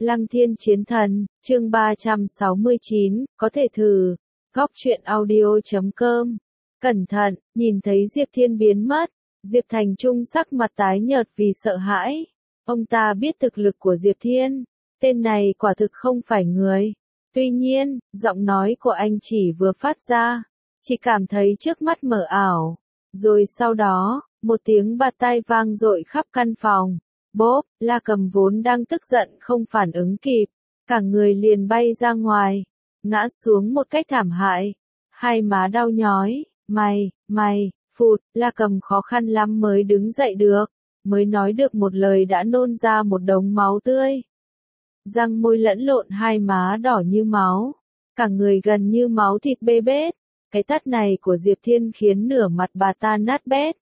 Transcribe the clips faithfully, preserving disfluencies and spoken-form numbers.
Lăng Thiên Chiến Thần, chương ba trăm sáu mươi chín, có thể thử. Góc truyện audio chấm com. Cẩn thận, nhìn thấy Diệp Thiên biến mất. Diệp Thành Trung sắc mặt tái nhợt vì sợ hãi. Ông ta biết thực lực của Diệp Thiên. Tên này quả thực không phải người. Tuy nhiên, giọng nói của anh chỉ vừa phát ra. Chỉ cảm thấy trước mắt mở ảo. Rồi sau đó, một tiếng bạt tai vang dội khắp căn phòng. Bốp, La Cầm vốn đang tức giận không phản ứng kịp. Cả người liền bay ra ngoài. Ngã xuống một cách thảm hại. Hai má đau nhói. Mày, mày, phụt, La Cầm khó khăn lắm mới đứng dậy được. Mới nói được một lời đã nôn ra một đống máu tươi. Răng môi lẫn lộn hai má đỏ như máu. Cả người gần như máu thịt bê bết. Cái tát này của Diệp Thiên khiến nửa mặt bà ta nát bét.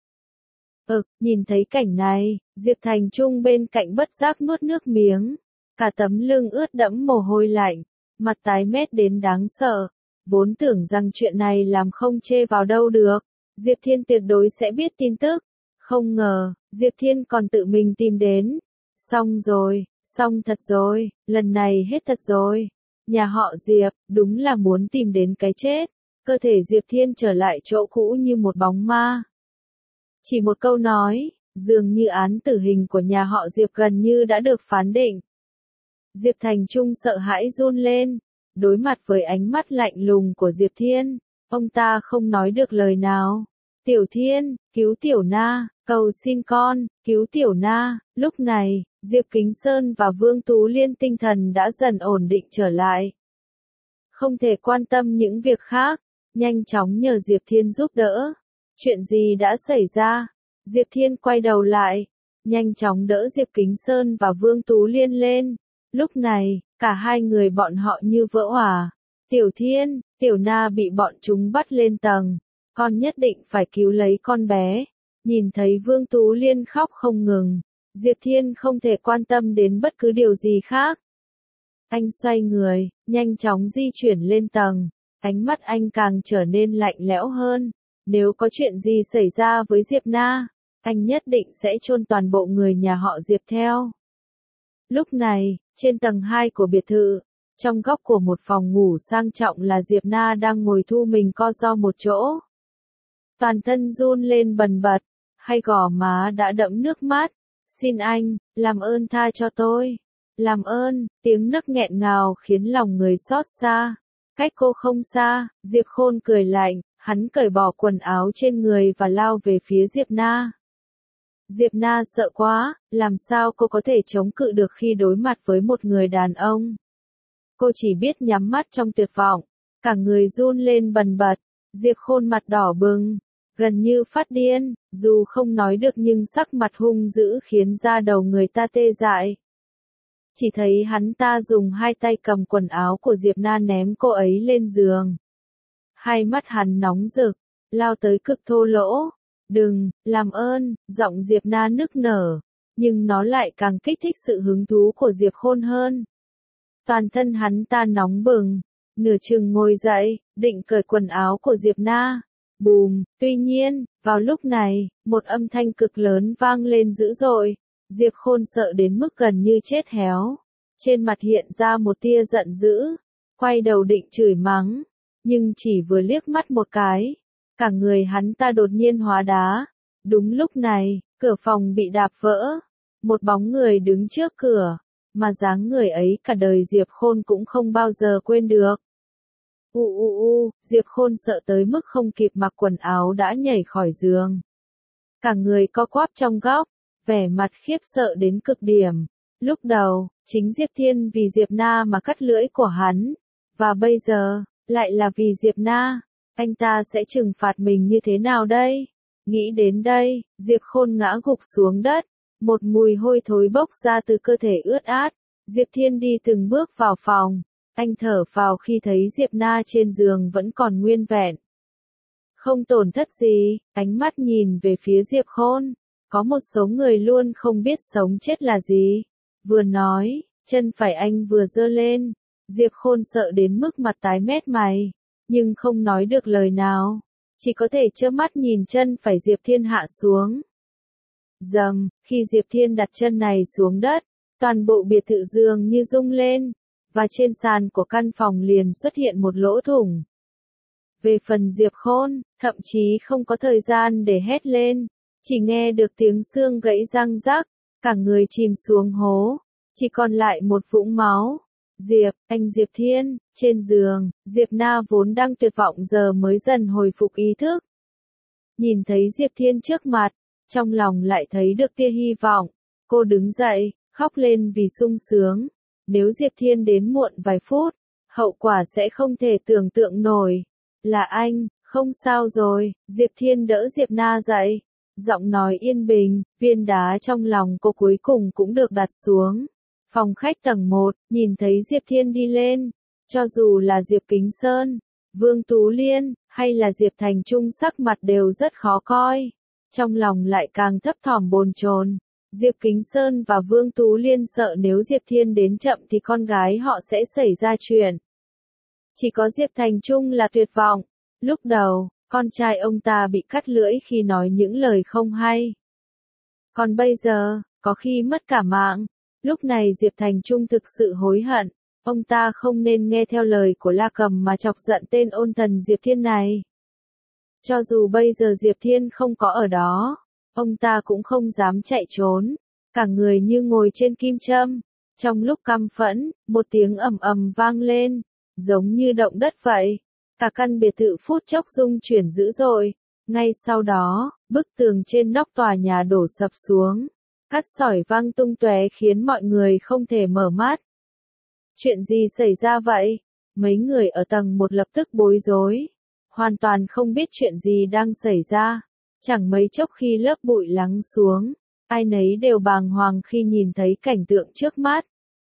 Ực, nhìn thấy cảnh này, Diệp Thành Trung bên cạnh bất giác nuốt nước miếng. Cả tấm lưng ướt đẫm mồ hôi lạnh, mặt tái mét đến đáng sợ. Vốn tưởng rằng chuyện này làm không chê vào đâu được. Diệp Thiên tuyệt đối sẽ biết tin tức. Không ngờ, Diệp Thiên còn tự mình tìm đến. Xong rồi, xong thật rồi, lần này hết thật rồi. Nhà họ Diệp, đúng là muốn tìm đến cái chết. Cơ thể Diệp Thiên trở lại chỗ cũ như một bóng ma. Chỉ một câu nói, dường như án tử hình của nhà họ Diệp gần như đã được phán định. Diệp Thành Trung sợ hãi run lên, đối mặt với ánh mắt lạnh lùng của Diệp Thiên, ông ta không nói được lời nào. Tiểu Thiên, cứu Tiểu Na, cầu xin con, cứu Tiểu Na. Lúc này, Diệp Kính Sơn và Vương Tú Liên tinh thần đã dần ổn định trở lại. Không thể quan tâm những việc khác, nhanh chóng nhờ Diệp Thiên giúp đỡ. Chuyện gì đã xảy ra? Diệp Thiên quay đầu lại, nhanh chóng đỡ Diệp Kính Sơn và Vương Tú Liên lên. Lúc này, cả hai người bọn họ như vỡ òa. Tiểu Thiên, Tiểu Na bị bọn chúng bắt lên tầng. Con nhất định phải cứu lấy con bé. Nhìn thấy Vương Tú Liên khóc không ngừng. Diệp Thiên không thể quan tâm đến bất cứ điều gì khác. Anh xoay người, nhanh chóng di chuyển lên tầng. Ánh mắt anh càng trở nên lạnh lẽo hơn. Nếu có chuyện gì xảy ra với Diệp Na, anh nhất định sẽ chôn toàn bộ người nhà họ Diệp theo. Lúc này, trên tầng hai của biệt thự, trong góc của một phòng ngủ sang trọng là Diệp Na đang ngồi thu mình co ro một chỗ. Toàn thân run lên bần bật, hai gò má đã đẫm nước mắt. Xin anh, làm ơn tha cho tôi. Làm ơn, tiếng nấc nghẹn ngào khiến lòng người xót xa. Cách cô không xa, Diệp Khôn cười lạnh, hắn cởi bỏ quần áo trên người và lao về phía Diệp Na. Diệp Na sợ quá, làm sao cô có thể chống cự được khi đối mặt với một người đàn ông. Cô chỉ biết nhắm mắt trong tuyệt vọng, cả người run lên bần bật. Diệp Khôn mặt đỏ bừng, gần như phát điên, dù không nói được nhưng sắc mặt hung dữ khiến da đầu người ta tê dại. Chỉ thấy hắn ta dùng hai tay cầm quần áo của Diệp Na ném cô ấy lên giường. Hai mắt hắn nóng rực, lao tới cực thô lỗ. Đừng, làm ơn, giọng Diệp Na nức nở, nhưng nó lại càng kích thích sự hứng thú của Diệp Khôn hơn. Toàn thân hắn ta nóng bừng, nửa chừng ngồi dậy, định cởi quần áo của Diệp Na. Bùm, tuy nhiên, vào lúc này, một âm thanh cực lớn vang lên dữ dội. Diệp Khôn sợ đến mức gần như chết héo. Trên mặt hiện ra một tia giận dữ, quay đầu định chửi mắng, nhưng chỉ vừa liếc mắt một cái, cả người hắn ta đột nhiên hóa đá. Đúng lúc này, cửa phòng bị đạp vỡ, một bóng người đứng trước cửa, mà dáng người ấy cả đời Diệp Khôn cũng không bao giờ quên được. U u u, Diệp Khôn sợ tới mức không kịp mặc quần áo đã nhảy khỏi giường. Cả người co quắp trong góc, vẻ mặt khiếp sợ đến cực điểm. Lúc đầu, chính Diệp Thiên vì Diệp Na mà cắt lưỡi của hắn, và bây giờ, lại là vì Diệp Na, anh ta sẽ trừng phạt mình như thế nào đây? Nghĩ đến đây, Diệp Khôn ngã gục xuống đất, một mùi hôi thối bốc ra từ cơ thể ướt át. Diệp Thiên đi từng bước vào phòng, anh thở phào khi thấy Diệp Na trên giường vẫn còn nguyên vẹn. Không tổn thất gì, ánh mắt nhìn về phía Diệp Khôn. Có một số người luôn không biết sống chết là gì. Vừa nói, chân phải anh vừa giơ lên. Diệp Khôn sợ đến mức mặt tái mét mày, nhưng không nói được lời nào. Chỉ có thể trơ mắt nhìn chân phải Diệp Thiên hạ xuống. Dầm, khi Diệp Thiên đặt chân này xuống đất, toàn bộ biệt thự dường như rung lên, và trên sàn của căn phòng liền xuất hiện một lỗ thủng. Về phần Diệp Khôn, thậm chí không có thời gian để hét lên, chỉ nghe được tiếng xương gãy răng rắc, cả người chìm xuống hố, chỉ còn lại một vũng máu. Diệp, anh Diệp Thiên, trên giường, Diệp Na vốn đang tuyệt vọng giờ mới dần hồi phục ý thức. Nhìn thấy Diệp Thiên trước mặt, trong lòng lại thấy được tia hy vọng, cô đứng dậy, khóc lên vì sung sướng. Nếu Diệp Thiên đến muộn vài phút, hậu quả sẽ không thể tưởng tượng nổi. Là anh, không sao rồi, Diệp Thiên đỡ Diệp Na dậy. Giọng nói yên bình, viên đá trong lòng cô cuối cùng cũng được đặt xuống. Phòng khách tầng một, nhìn thấy Diệp Thiên đi lên. Cho dù là Diệp Kính Sơn, Vương Tú Liên, hay là Diệp Thành Trung sắc mặt đều rất khó coi. Trong lòng lại càng thấp thỏm bồn chồn. Diệp Kính Sơn và Vương Tú Liên sợ nếu Diệp Thiên đến chậm thì con gái họ sẽ xảy ra chuyện. Chỉ có Diệp Thành Trung là tuyệt vọng. Lúc đầu, con trai ông ta bị cắt lưỡi khi nói những lời không hay. Còn bây giờ, có khi mất cả mạng. Lúc này Diệp Thành Trung thực sự hối hận. Ông ta không nên nghe theo lời của La Cầm mà chọc giận tên ôn thần Diệp Thiên này. Cho dù bây giờ Diệp Thiên không có ở đó, ông ta cũng không dám chạy trốn. Cả người như ngồi trên kim châm. Trong lúc căm phẫn, một tiếng ầm ầm vang lên, giống như động đất vậy. Cả căn biệt thự phút chốc rung chuyển dữ dội. Ngay sau đó, bức tường trên nóc tòa nhà đổ sập xuống. Cát sỏi vang tung tóe khiến mọi người không thể mở mắt. Chuyện gì xảy ra vậy? Mấy người ở tầng một lập tức bối rối. Hoàn toàn không biết chuyện gì đang xảy ra. Chẳng mấy chốc khi lớp bụi lắng xuống, ai nấy đều bàng hoàng khi nhìn thấy cảnh tượng trước mắt.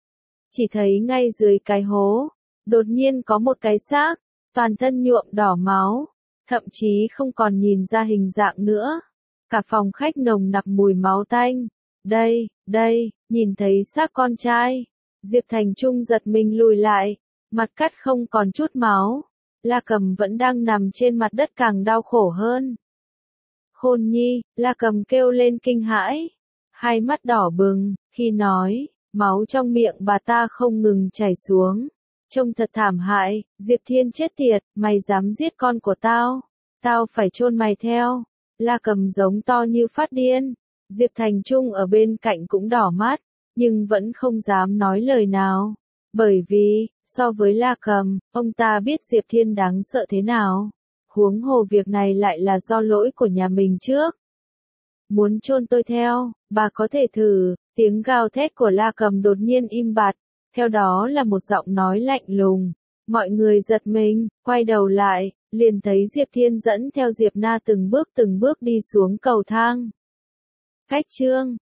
Chỉ thấy ngay dưới cái hố, đột nhiên có một cái xác, toàn thân nhuộm đỏ máu, thậm chí không còn nhìn ra hình dạng nữa. Cả phòng khách nồng nặc mùi máu tanh. Đây, đây, nhìn thấy xác con trai. Diệp Thành Trung giật mình lùi lại, mặt cắt không còn chút máu. La Cầm vẫn đang nằm trên mặt đất càng đau khổ hơn. Khôn Nhi, La Cầm kêu lên kinh hãi, hai mắt đỏ bừng, khi nói, máu trong miệng bà ta không ngừng chảy xuống. Trông thật thảm hại, Diệp Thiên chết tiệt, mày dám giết con của tao, tao phải chôn mày theo. La Cầm giống to như phát điên. Diệp Thành Trung ở bên cạnh cũng đỏ mắt, nhưng vẫn không dám nói lời nào. Bởi vì, so với La Cầm, ông ta biết Diệp Thiên đáng sợ thế nào. Huống hồ việc này lại là do lỗi của nhà mình trước. Muốn chôn tôi theo, bà có thể thử. Tiếng gào thét của La Cầm đột nhiên im bặt, theo đó là một giọng nói lạnh lùng. Mọi người giật mình, quay đầu lại, liền thấy Diệp Thiên dẫn theo Diệp Na từng bước từng bước đi xuống cầu thang. Cách chương